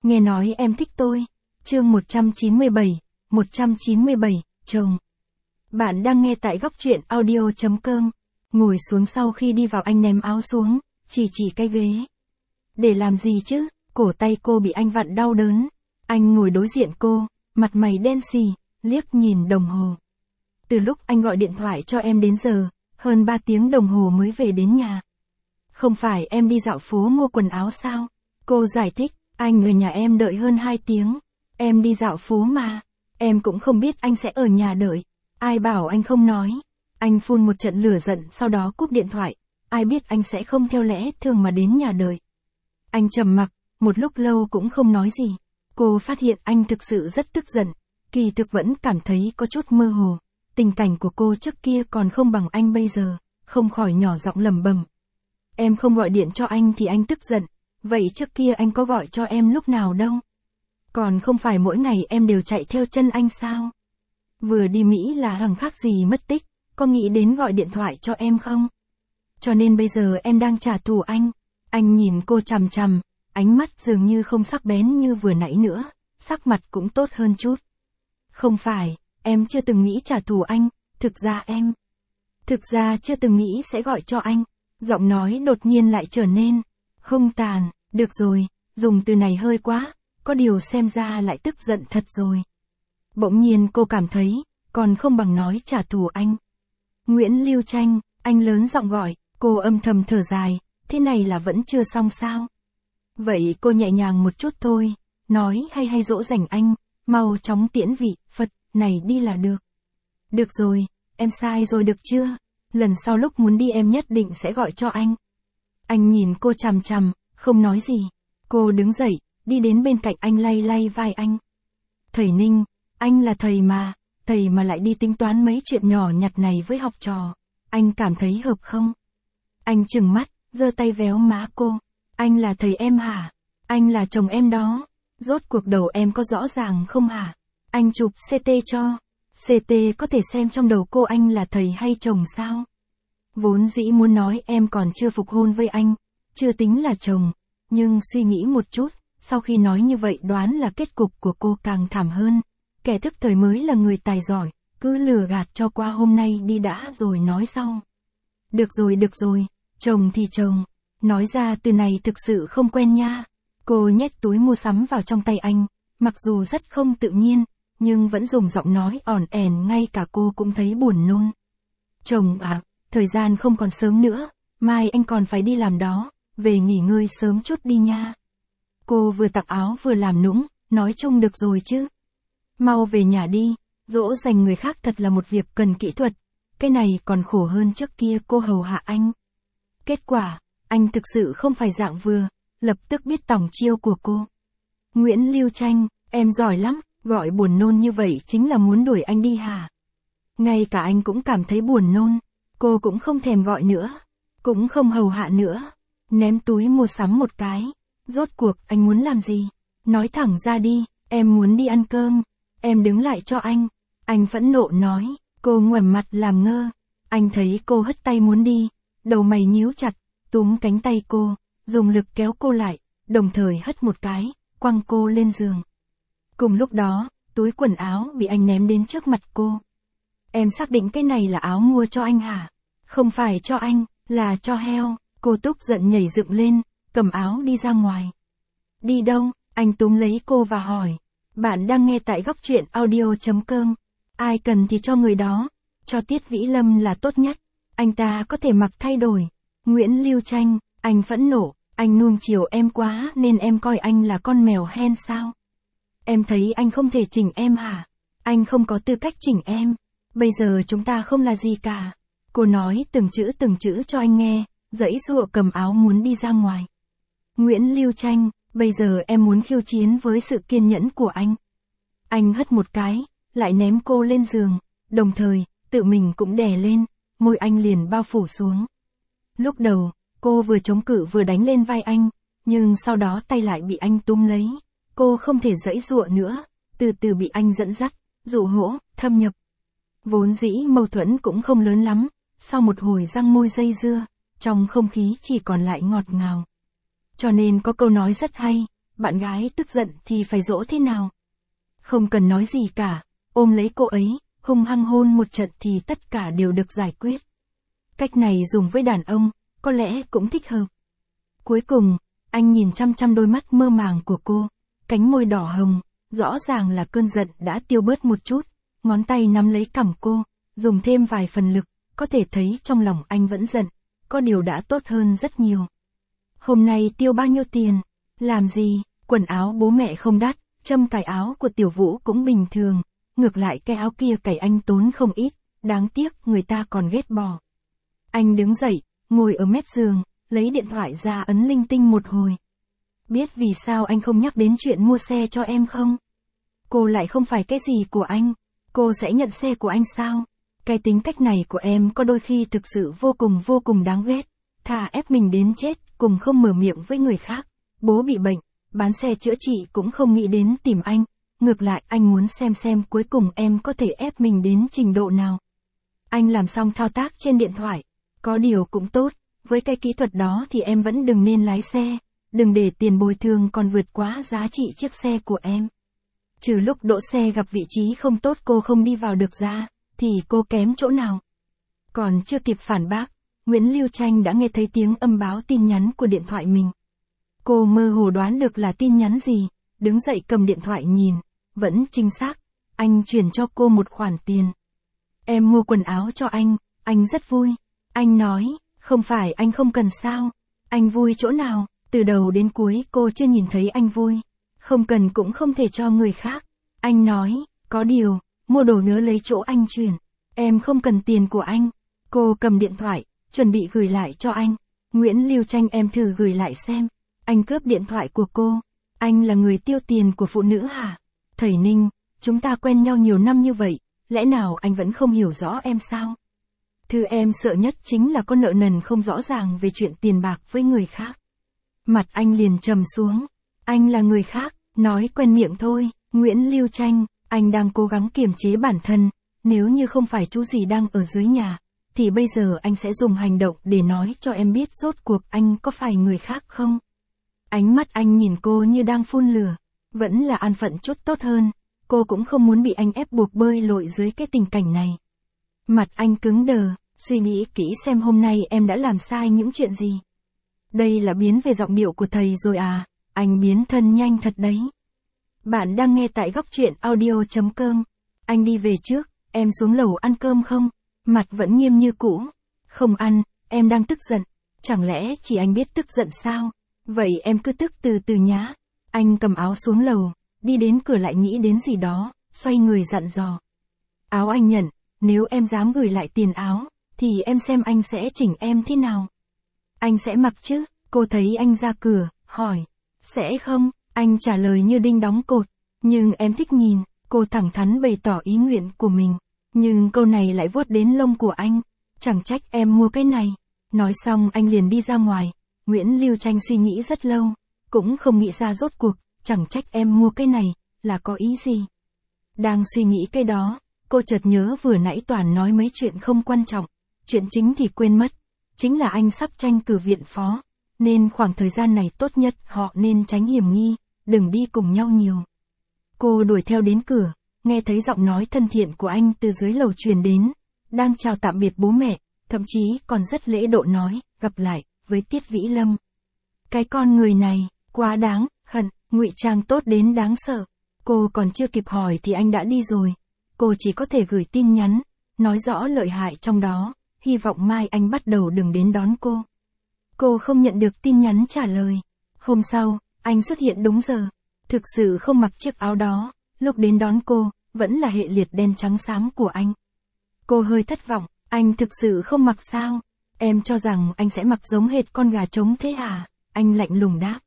Nghe nói em thích tôi. Chương 197, chồng. Bạn đang nghe tại góc truyện audio.com. Ngồi xuống sau khi đi vào anh ném áo xuống, chỉ cái ghế. Để làm gì chứ, cổ tay cô bị anh vặn đau đớn. Anh ngồi đối diện cô, mặt mày đen xì, liếc nhìn đồng hồ. Từ lúc anh gọi điện thoại cho em đến giờ, hơn 3 tiếng đồng hồ mới về đến nhà. Không phải em đi dạo phố mua quần áo sao? Cô giải thích, anh ở nhà em đợi hơn 2 tiếng. Em đi dạo phố mà. Em cũng không biết anh sẽ ở nhà đợi. Ai bảo anh không nói. Anh phun một trận lửa giận sau đó cúp điện thoại. Ai biết anh sẽ không theo lẽ thường mà đến nhà đợi. Anh trầm mặc, một lúc lâu cũng không nói gì. Cô phát hiện anh thực sự rất tức giận. Kỳ thực vẫn cảm thấy có chút mơ hồ. Tình cảnh của cô trước kia còn không bằng anh bây giờ. Không khỏi nhỏ giọng lẩm bẩm. Em không gọi điện cho anh thì anh tức giận. Vậy trước kia anh có gọi cho em lúc nào đâu? Còn không phải mỗi ngày em đều chạy theo chân anh sao? Vừa đi Mỹ là hằng khác gì mất tích, có nghĩ đến gọi điện thoại cho em không? Cho nên bây giờ em đang trả thù anh. Anh nhìn cô chằm chằm, ánh mắt dường như không sắc bén như vừa nãy nữa, sắc mặt cũng tốt hơn chút. Không phải, em chưa từng nghĩ trả thù anh, thực ra chưa từng nghĩ sẽ gọi cho anh. Giọng nói đột nhiên lại trở nên hung tàn. Được rồi, dùng từ này hơi quá, có điều xem ra lại tức giận thật rồi. Bỗng nhiên cô cảm thấy, còn không bằng nói trả thù anh. Nguyễn Lưu Tranh, anh lớn giọng gọi, cô âm thầm thở dài, thế này là vẫn chưa xong sao? Vậy cô nhẹ nhàng một chút thôi, nói hay dỗ dành anh, mau chóng tiễn vị Phật này đi là được. Được rồi, em sai rồi được chưa? Lần sau lúc muốn đi em nhất định sẽ gọi cho anh. Anh nhìn cô chằm chằm, không nói gì. Cô đứng dậy, đi đến bên cạnh anh lay vai anh. Thầy Ninh, anh là thầy mà lại đi tính toán mấy chuyện nhỏ nhặt này với học trò. Anh cảm thấy hợp không? Anh trừng mắt, giơ tay véo má cô. Anh là thầy em hả? Anh là chồng em đó. Rốt cuộc đầu em có rõ ràng không hả? Anh chụp CT cho. CT có thể xem trong đầu cô anh là thầy hay chồng sao? Vốn dĩ muốn nói em còn chưa phục hôn với anh, chưa tính là chồng, nhưng suy nghĩ một chút, sau khi nói như vậy đoán là kết cục của cô càng thảm hơn. Kẻ thức thời mới là người tài giỏi, cứ lừa gạt cho qua hôm nay đi đã rồi nói sau. Được rồi, chồng thì chồng, nói ra từ này thực sự không quen nha. Cô nhét túi mua sắm vào trong tay anh, mặc dù rất không tự nhiên, nhưng vẫn dùng giọng nói ỏn ẻn ngay cả cô cũng thấy buồn nôn. Chồng à, thời gian không còn sớm nữa, mai anh còn phải đi làm đó, về nghỉ ngơi sớm chút đi nha. Cô vừa tặng áo vừa làm nũng, nói chung được rồi chứ. Mau về nhà đi, dỗ dành người khác thật là một việc cần kỹ thuật, cái này còn khổ hơn trước kia cô hầu hạ anh. Kết quả, anh thực sự không phải dạng vừa, lập tức biết tòng chiêu của cô. Nguyễn Lưu Tranh, em giỏi lắm, gọi buồn nôn như vậy chính là muốn đuổi anh đi hả? Ngay cả anh cũng cảm thấy buồn nôn, cô cũng không thèm gọi nữa, cũng không hầu hạ nữa, ném túi mua sắm một cái. Rốt cuộc anh muốn làm gì? Nói thẳng ra đi, em muốn đi ăn cơm, em đứng lại cho anh phẫn nộ nói. Cô ngoảnh mặt làm ngơ, anh thấy cô hất tay muốn đi, đầu mày nhíu chặt, túm cánh tay cô, dùng lực kéo cô lại, đồng thời hất một cái, quăng cô lên giường. Cùng lúc đó, túi quần áo bị anh ném đến trước mặt cô. Em xác định cái này là áo mua cho anh hả? Không phải cho anh, là cho heo. Cô tức giận nhảy dựng lên, cầm áo đi ra ngoài. Đi đâu? Anh túm lấy cô và hỏi. Bạn đang nghe tại góc truyện audio.com. Ai cần thì cho người đó. Cho Tiết Vĩ Lâm là tốt nhất. Anh ta có thể mặc thay đổi. Nguyễn Lưu Tranh, anh phẫn nộ. Anh nuông chiều em quá nên em coi anh là con mèo hen sao? Em thấy anh không thể chỉnh em hả? Anh không có tư cách chỉnh em. Bây giờ chúng ta không là gì cả. Cô nói từng chữ cho anh nghe, giãy giụa cầm áo muốn đi ra ngoài. Nguyễn Lưu Tranh, bây giờ em muốn khiêu chiến với sự kiên nhẫn của anh. Anh hất một cái, lại ném cô lên giường, đồng thời, tự mình cũng đè lên, môi anh liền bao phủ xuống. Lúc đầu, cô vừa chống cự vừa đánh lên vai anh, nhưng sau đó tay lại bị anh túm lấy. Cô không thể giãy giụa nữa, từ từ bị anh dẫn dắt, dụ hỗ, thâm nhập. Vốn dĩ mâu thuẫn cũng không lớn lắm, sau một hồi răng môi dây dưa, trong không khí chỉ còn lại ngọt ngào. Cho nên có câu nói rất hay, bạn gái tức giận thì phải dỗ thế nào? Không cần nói gì cả, ôm lấy cô ấy, hung hăng hôn một trận thì tất cả đều được giải quyết. Cách này dùng với đàn ông, có lẽ cũng thích hợp. Cuối cùng, anh nhìn chăm chăm đôi mắt mơ màng của cô, cánh môi đỏ hồng, rõ ràng là cơn giận đã tiêu bớt một chút, ngón tay nắm lấy cằm cô, dùng thêm vài phần lực, có thể thấy trong lòng anh vẫn giận, có điều đã tốt hơn rất nhiều. Hôm nay tiêu bao nhiêu tiền? Làm gì? Quần áo bố mẹ không đắt, châm cài áo của Tiểu Vũ cũng bình thường, ngược lại cái áo kia cài anh tốn không ít, đáng tiếc người ta còn ghét bỏ. Anh đứng dậy, ngồi ở mép giường, lấy điện thoại ra ấn linh tinh một hồi. Biết vì sao anh không nhắc đến chuyện mua xe cho em không? Cô lại không phải cái gì của anh, cô sẽ nhận xe của anh sao? Cái tính cách này của em có đôi khi thực sự vô cùng đáng ghét, thà ép mình đến chết, cùng không mở miệng với người khác. Bố bị bệnh, bán xe chữa trị cũng không nghĩ đến tìm anh, ngược lại anh muốn xem cuối cùng em có thể ép mình đến trình độ nào. Anh làm xong thao tác trên điện thoại, có điều cũng tốt, với cái kỹ thuật đó thì em vẫn đừng nên lái xe, đừng để tiền bồi thường còn vượt quá giá trị chiếc xe của em. Trừ lúc đỗ xe gặp vị trí không tốt cô không đi vào được ra, thì cô kém chỗ nào? Còn chưa kịp phản bác, Nguyễn Lưu Tranh đã nghe thấy tiếng âm báo tin nhắn của điện thoại mình. Cô mơ hồ đoán được là tin nhắn gì, đứng dậy cầm điện thoại nhìn, vẫn chính xác, anh chuyển cho cô một khoản tiền. Em mua quần áo cho anh rất vui. Anh nói, không phải anh không cần sao, anh vui chỗ nào, từ đầu đến cuối cô chưa nhìn thấy anh vui, không cần cũng không thể cho người khác. Anh nói, có điều, mua đồ nhớ lấy chỗ anh chuyển, em không cần tiền của anh. Cô cầm điện thoại, chuẩn bị gửi lại cho anh. Nguyễn Lưu Tranh em thử gửi lại xem. Anh cướp điện thoại của cô. Anh là người tiêu tiền của phụ nữ hả? Thầy Ninh, chúng ta quen nhau nhiều năm như vậy, lẽ nào anh vẫn không hiểu rõ em sao? Thứ em sợ nhất chính là có nợ nần không rõ ràng về chuyện tiền bạc với người khác. Mặt anh liền trầm xuống. Anh là người khác, nói quen miệng thôi. Nguyễn Lưu Tranh, anh đang cố gắng kiềm chế bản thân. Nếu như không phải chú gì đang ở dưới nhà, thì bây giờ anh sẽ dùng hành động để nói cho em biết rốt cuộc anh có phải người khác không. Ánh mắt anh nhìn cô như đang phun lửa. Vẫn là an phận chút tốt hơn. Cô cũng không muốn bị anh ép buộc bơi lội dưới cái tình cảnh này. Mặt anh cứng đờ, suy nghĩ kỹ xem hôm nay em đã làm sai những chuyện gì. Đây là biến về giọng điệu của thầy rồi à, anh biến thân nhanh thật đấy. Bạn đang nghe tại góc truyện audio.com. Anh đi về trước, em xuống lầu ăn cơm không? Mặt vẫn nghiêm như cũ. Không ăn, em đang tức giận. Chẳng lẽ chỉ anh biết tức giận sao? Vậy em cứ tức từ từ nhá. Anh cầm áo xuống lầu, đi đến cửa lại nghĩ đến gì đó, xoay người dặn dò. Áo anh nhận, nếu em dám gửi lại tiền áo, thì em xem anh sẽ chỉnh em thế nào. Anh sẽ mặc chứ? Cô thấy anh ra cửa, hỏi. Sẽ không? Anh trả lời như đinh đóng cột. Nhưng em thích nhìn, cô thẳng thắn bày tỏ ý nguyện của mình. Nhưng câu này lại vuốt đến lông của anh. Chẳng trách em mua cái này. Nói xong anh liền đi ra ngoài. Nguyễn Lưu Tranh suy nghĩ rất lâu, cũng không nghĩ ra rốt cuộc, chẳng trách em mua cái này, là có ý gì. Đang suy nghĩ cái đó, cô chợt nhớ vừa nãy Toàn nói mấy chuyện không quan trọng, chuyện chính thì quên mất. Chính là anh sắp tranh cử viện phó, nên khoảng thời gian này tốt nhất họ nên tránh hiểm nghi, đừng đi cùng nhau nhiều. Cô đuổi theo đến cửa, nghe thấy giọng nói thân thiện của anh từ dưới lầu truyền đến, đang chào tạm biệt bố mẹ, thậm chí còn rất lễ độ nói, gặp lại, với Tiết Vĩ Lâm. Cái con người này, quá đáng, hận, ngụy trang tốt đến đáng sợ. Cô còn chưa kịp hỏi thì anh đã đi rồi. Cô chỉ có thể gửi tin nhắn, nói rõ lợi hại trong đó, hy vọng mai anh bắt đầu đừng đến đón cô. Cô không nhận được tin nhắn trả lời. Hôm sau, anh xuất hiện đúng giờ. Thực sự không mặc chiếc áo đó, lúc đến đón cô, vẫn là hệ liệt đen trắng xám của anh. Cô hơi thất vọng, anh thực sự không mặc sao? Em cho rằng anh sẽ mặc giống hệt con gà trống thế à? Anh lạnh lùng đáp.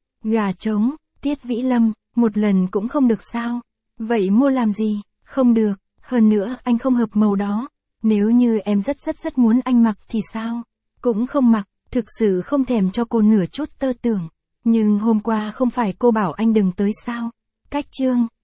Gà trống, Tiết Vĩ Lâm, một lần cũng không được sao? Vậy mua làm gì? Không được, hơn nữa anh không hợp màu đó. Nếu như em rất muốn anh mặc thì sao? Cũng không mặc, thực sự không thèm cho cô nửa chút tơ tưởng. Nhưng hôm qua không phải cô bảo anh đừng tới sao? Cách chương.